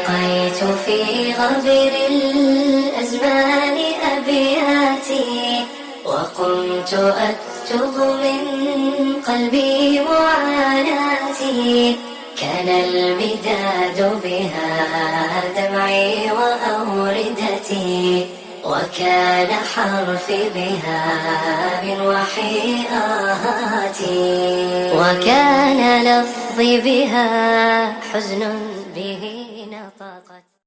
ألقيت في غابر الأزمان أبياتي، وقمت أكتب من قلبي معاناتي. كان المداد بها دمعي وأوردتي، وكان حرفي بها من وحي آهاتي، وكان لفظي بها حزن